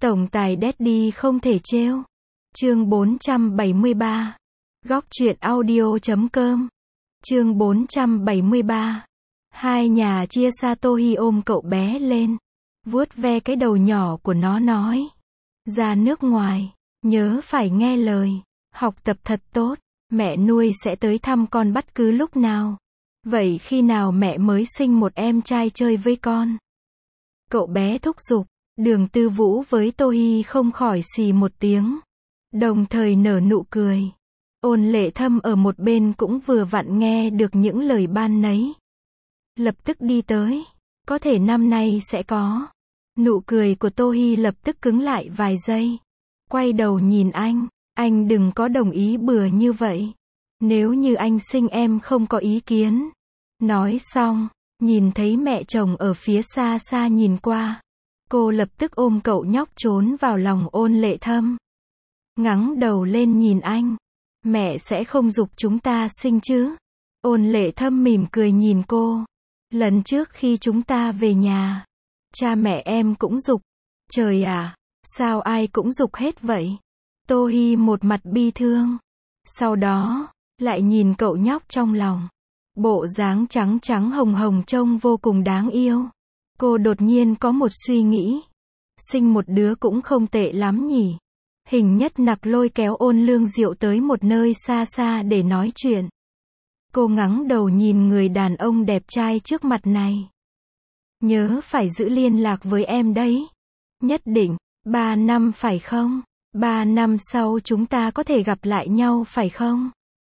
Tổng tài Daddy không thể trêu. Chương 473. Góc truyện audio.com. Chương 473. Hai nhà chia xa. Tohi ôm cậu bé lên, vuốt ve cái đầu nhỏ của nó nói. Ra nước ngoài, nhớ phải nghe lời, học tập thật tốt, mẹ nuôi sẽ tới thăm con bất cứ lúc nào. Vậy khi nào mẹ mới sinh một em trai chơi với con? Cậu bé thúc giục. Đường Tư Vũ với Tohi không khỏi xì một tiếng, đồng thời nở nụ cười. Ôn Lệ Thâm ở một bên cũng vừa vặn nghe được những lời ban nấy. Lập tức đi tới. Có thể năm nay sẽ có. Nụ cười của Tohi lập tức cứng lại vài giây. Quay đầu nhìn anh đừng có đồng ý bừa như vậy. Nếu như anh sinh em không có ý kiến. Nói xong, nhìn thấy mẹ chồng ở phía xa xa nhìn qua. Cô lập tức ôm cậu nhóc trốn vào lòng Ôn Lệ Thâm. Ngẩng đầu lên nhìn anh. Mẹ sẽ không giục chúng ta sinh chứ? Ôn Lệ Thâm mỉm cười nhìn cô. Lần trước khi chúng ta về nhà, cha mẹ em cũng giục. Trời à, sao ai cũng giục hết vậy? Tohi một mặt bi thương. Sau đó, lại nhìn cậu nhóc trong lòng. Bộ dáng trắng trắng hồng hồng trông vô cùng đáng yêu. Cô đột nhiên có một suy nghĩ. Sinh một đứa cũng không tệ lắm nhỉ. Hình Nhất Nặc lôi kéo Ôn Lương Diệu tới một nơi xa xa để nói chuyện. Cô ngẩng đầu nhìn người đàn ông đẹp trai trước mặt này. Nhớ phải giữ liên lạc với em đấy. Nhất định, 3 năm phải không? 3 năm sau chúng ta có thể gặp lại nhau phải không?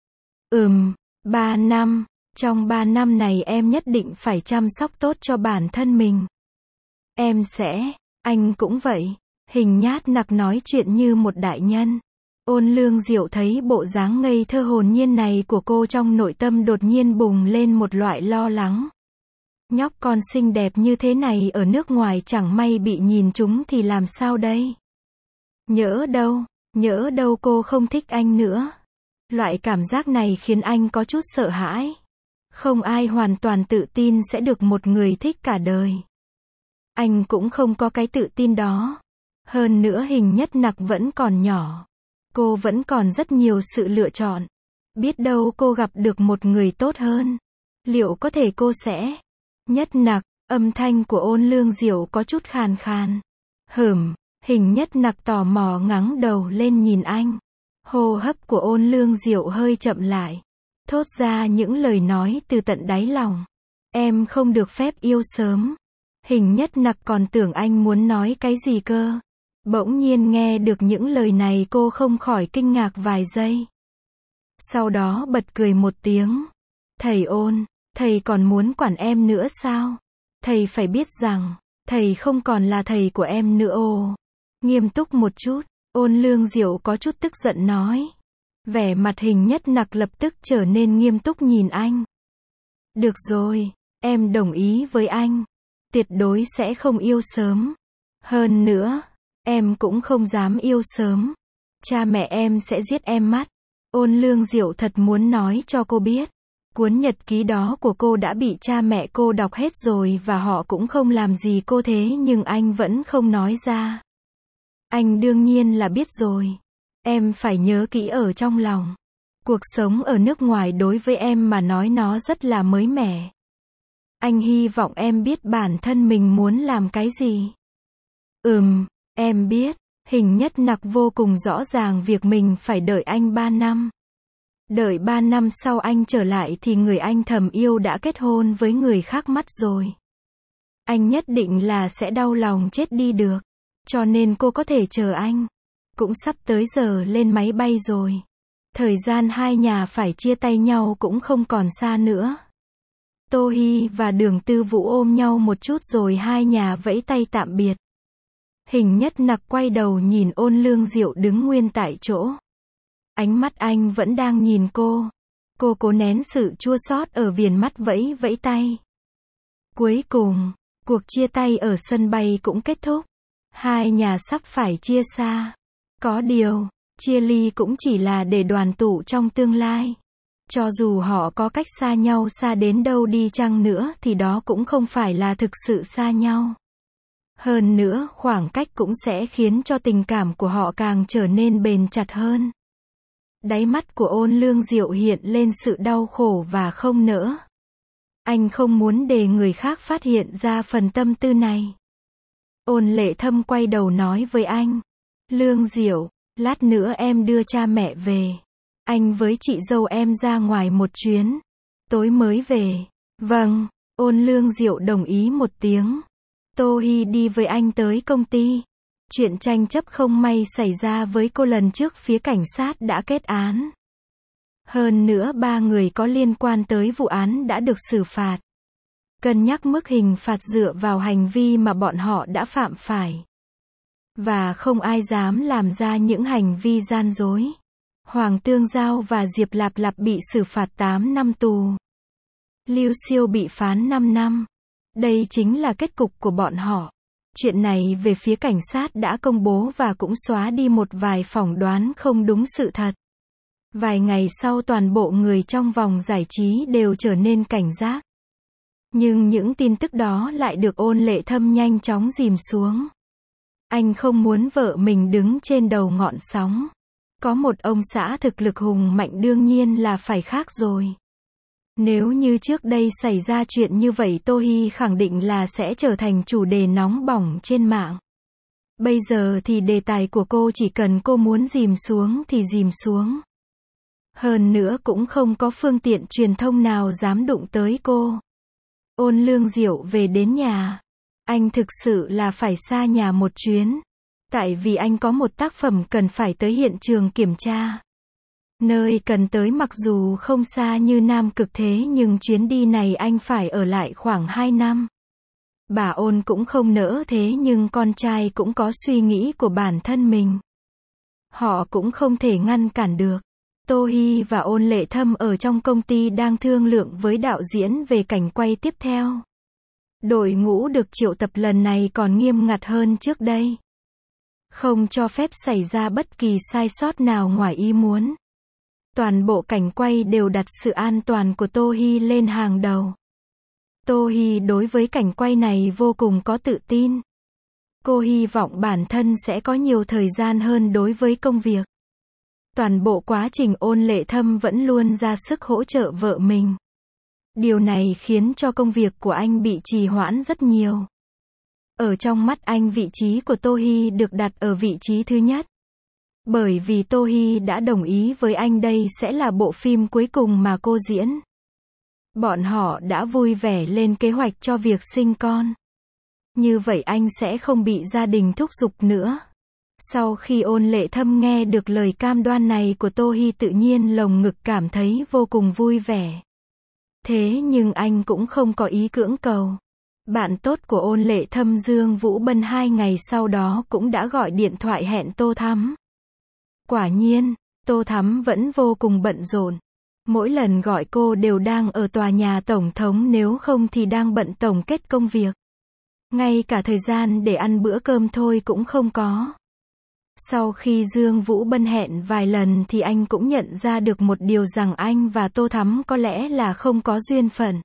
3 năm. Trong 3 năm này em nhất định phải chăm sóc tốt cho bản thân mình. Em sẽ, anh cũng vậy. Hình Nhát Nặc nói chuyện như một đại nhân. Ôn Lương Diệu thấy bộ dáng ngây thơ hồn nhiên này của cô trong nội tâm đột nhiên bùng lên một loại lo lắng. Nhóc con xinh đẹp như thế này ở nước ngoài chẳng may bị nhìn trúng thì làm sao đây? Nhỡ đâu cô không thích anh nữa. Loại cảm giác này khiến anh có chút sợ hãi. Không ai hoàn toàn tự tin sẽ được một người thích cả đời. Anh cũng không có cái tự tin đó. Hơn nữa Hình Nhất Nặc vẫn còn nhỏ. Cô vẫn còn rất nhiều sự lựa chọn. Biết đâu cô gặp được một người tốt hơn. Liệu có thể cô sẽ? Nhất Nặc, âm thanh của Ôn Lương Diệu có chút khàn khàn. Hình Nhất Nặc tò mò ngẩng đầu lên nhìn anh. Hô hấp của Ôn Lương Diệu hơi chậm lại. Thốt ra những lời nói từ tận đáy lòng. Em không được phép yêu sớm. Hình Nhất Nặc còn tưởng anh muốn nói cái gì cơ. Bỗng nhiên nghe được những lời này cô không khỏi kinh ngạc vài giây. Sau đó bật cười một tiếng. Thầy Ôn, thầy còn muốn quản em nữa sao? Thầy phải biết rằng, thầy không còn là thầy của em nữa ồ. Nghiêm túc một chút, Ôn Lương Diệu có chút tức giận nói. Vẻ mặt Hình Nhất Nặc lập tức trở nên nghiêm túc nhìn anh. Được rồi, em đồng ý với anh. Tuyệt đối sẽ không yêu sớm. Hơn nữa, em cũng không dám yêu sớm. Cha mẹ em sẽ giết em mất. Ôn Lương Diệu thật muốn nói cho cô biết. Cuốn nhật ký đó của cô đã bị cha mẹ cô đọc hết rồi và họ cũng không làm gì cô thế nhưng anh vẫn không nói ra. Anh đương nhiên là biết rồi. Em phải nhớ kỹ ở trong lòng. Cuộc sống ở nước ngoài đối với em mà nói nó rất là mới mẻ. Anh hy vọng em biết bản thân mình muốn làm cái gì. Em biết. Hình Nhất Nặc vô cùng rõ ràng việc mình phải đợi anh 3 năm. Đợi 3 năm sau anh trở lại thì người anh thầm yêu đã kết hôn với người khác mất rồi. Anh nhất định là sẽ đau lòng chết đi được. Cho nên cô có thể chờ anh. Cũng sắp tới giờ lên máy bay rồi. Thời gian hai nhà phải chia tay nhau cũng không còn xa nữa. Tohi và Đường Tư Vũ ôm nhau một chút rồi hai nhà vẫy tay tạm biệt. Hình Nhất Nặc quay đầu nhìn Ôn Lương Diệu đứng nguyên tại chỗ. Ánh mắt anh vẫn đang nhìn cô. Cô cố nén sự chua xót ở viền mắt vẫy vẫy tay. Cuối cùng, cuộc chia tay ở sân bay cũng kết thúc. Hai nhà sắp phải chia xa. Có điều, chia ly cũng chỉ là để đoàn tụ trong tương lai. Cho dù họ có cách xa nhau xa đến đâu đi chăng nữa thì đó cũng không phải là thực sự xa nhau. Hơn nữa khoảng cách cũng sẽ khiến cho tình cảm của họ càng trở nên bền chặt hơn. Đáy mắt của Ôn Lương Diệu hiện lên sự đau khổ và không nỡ. Anh không muốn để người khác phát hiện ra phần tâm tư này. Ôn Lệ Thâm quay đầu nói với anh. Lương Diệu, lát nữa em đưa cha mẹ về. Anh với chị dâu em ra ngoài một chuyến. Tối mới về. Vâng, Ôn Lương Diệu đồng ý một tiếng. Tô Hi đi với anh tới công ty. Chuyện tranh chấp không may xảy ra với cô lần trước phía cảnh sát đã kết án. Hơn nữa 3 người có liên quan tới vụ án đã được xử phạt. Cân nhắc mức hình phạt dựa vào hành vi mà bọn họ đã phạm phải. Và không ai dám làm ra những hành vi gian dối. Hoàng Tương Giao và Diệp Lạp Lạp bị xử phạt 8 năm tù. Lưu Siêu bị phán 5 năm. Đây chính là kết cục của bọn họ. Chuyện này về phía cảnh sát đã công bố và cũng xóa đi một vài phỏng đoán không đúng sự thật. Vài ngày sau toàn bộ người trong vòng giải trí đều trở nên cảnh giác. Nhưng những tin tức đó lại được Ôn Lệ Thâm nhanh chóng dìm xuống. Anh không muốn vợ mình đứng trên đầu ngọn sóng. Có một ông xã thực lực hùng mạnh đương nhiên là phải khác rồi. Nếu như trước đây xảy ra chuyện như vậy Tô Hi khẳng định là sẽ trở thành chủ đề nóng bỏng trên mạng. Bây giờ thì đề tài của cô chỉ cần cô muốn dìm xuống thì dìm xuống. Hơn nữa cũng không có phương tiện truyền thông nào dám đụng tới cô. Ôn Lương Diệu về đến nhà. Anh thực sự là phải xa nhà một chuyến. Tại vì anh có một tác phẩm cần phải tới hiện trường kiểm tra. Nơi cần tới mặc dù không xa như Nam Cực thế nhưng chuyến đi này anh phải ở lại khoảng 2 năm. Bà Ôn cũng không nỡ thế nhưng con trai cũng có suy nghĩ của bản thân mình. Họ cũng không thể ngăn cản được. Tô Hi và Ôn Lệ Thâm ở trong công ty đang thương lượng với đạo diễn về cảnh quay tiếp theo. Đội ngũ được triệu tập lần này còn nghiêm ngặt hơn trước đây. Không cho phép xảy ra bất kỳ sai sót nào ngoài ý muốn. Toàn bộ cảnh quay đều đặt sự an toàn của Tô Hi lên hàng đầu. Tô Hi đối với cảnh quay này vô cùng có tự tin. Cô hy vọng bản thân sẽ có nhiều thời gian hơn đối với công việc. Toàn bộ quá trình Ôn Lệ Thâm vẫn luôn ra sức hỗ trợ vợ mình. Điều này khiến cho công việc của anh bị trì hoãn rất nhiều. Ở trong mắt anh vị trí của Tô Hi được đặt ở vị trí thứ nhất. Bởi vì Tô Hi đã đồng ý với anh đây sẽ là bộ phim cuối cùng mà cô diễn. Bọn họ đã vui vẻ lên kế hoạch cho việc sinh con. Như vậy anh sẽ không bị gia đình thúc giục nữa. Sau khi Ôn Lệ Thâm nghe được lời cam đoan này của Tô Hi tự nhiên lồng ngực cảm thấy vô cùng vui vẻ. Thế nhưng anh cũng không có ý cưỡng cầu. Bạn tốt của Ôn Lệ Thâm Dương Vũ Bân 2 ngày sau đó cũng đã gọi điện thoại hẹn Tô Thắm. Quả nhiên, Tô Thắm vẫn vô cùng bận rộn. Mỗi lần gọi cô đều đang ở tòa nhà tổng thống nếu không thì đang bận tổng kết công việc. Ngay cả thời gian để ăn bữa cơm thôi cũng không có. Sau khi Dương Vũ Bân hẹn vài lần thì anh cũng nhận ra được một điều rằng anh và Tô Thắm có lẽ là không có duyên phận.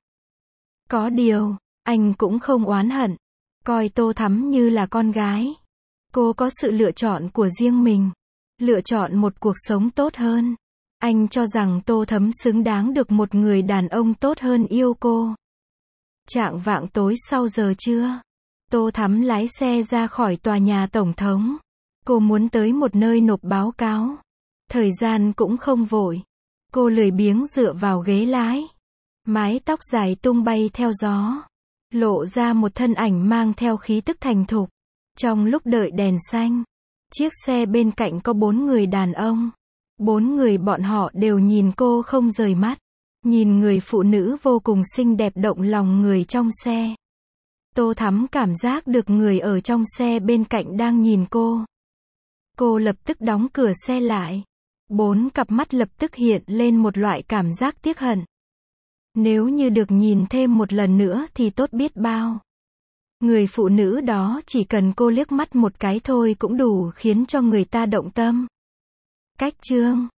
Có điều, anh cũng không oán hận. Coi Tô Thắm như là con gái. Cô có sự lựa chọn của riêng mình. Lựa chọn một cuộc sống tốt hơn. Anh cho rằng Tô Thắm xứng đáng được một người đàn ông tốt hơn yêu cô. Chạng vạng tối sau giờ trưa, Tô Thắm lái xe ra khỏi tòa nhà tổng thống. Cô muốn tới một nơi nộp báo cáo. Thời gian cũng không vội. Cô lười biếng dựa vào ghế lái. Mái tóc dài tung bay theo gió. Lộ ra một thân ảnh mang theo khí tức thành thục. Trong lúc đợi đèn xanh, chiếc xe bên cạnh có 4 người đàn ông. 4 người bọn họ đều nhìn cô không rời mắt. Nhìn người phụ nữ vô cùng xinh đẹp động lòng người trong xe. Tô Thắm cảm giác được người ở trong xe bên cạnh đang nhìn cô. Cô lập tức đóng cửa xe lại. 4 cặp mắt lập tức hiện lên một loại cảm giác tiếc hận. Nếu như được nhìn thêm một lần nữa thì tốt biết bao. Người phụ nữ đó chỉ cần cô liếc mắt một cái thôi cũng đủ khiến cho người ta động tâm. Cách chương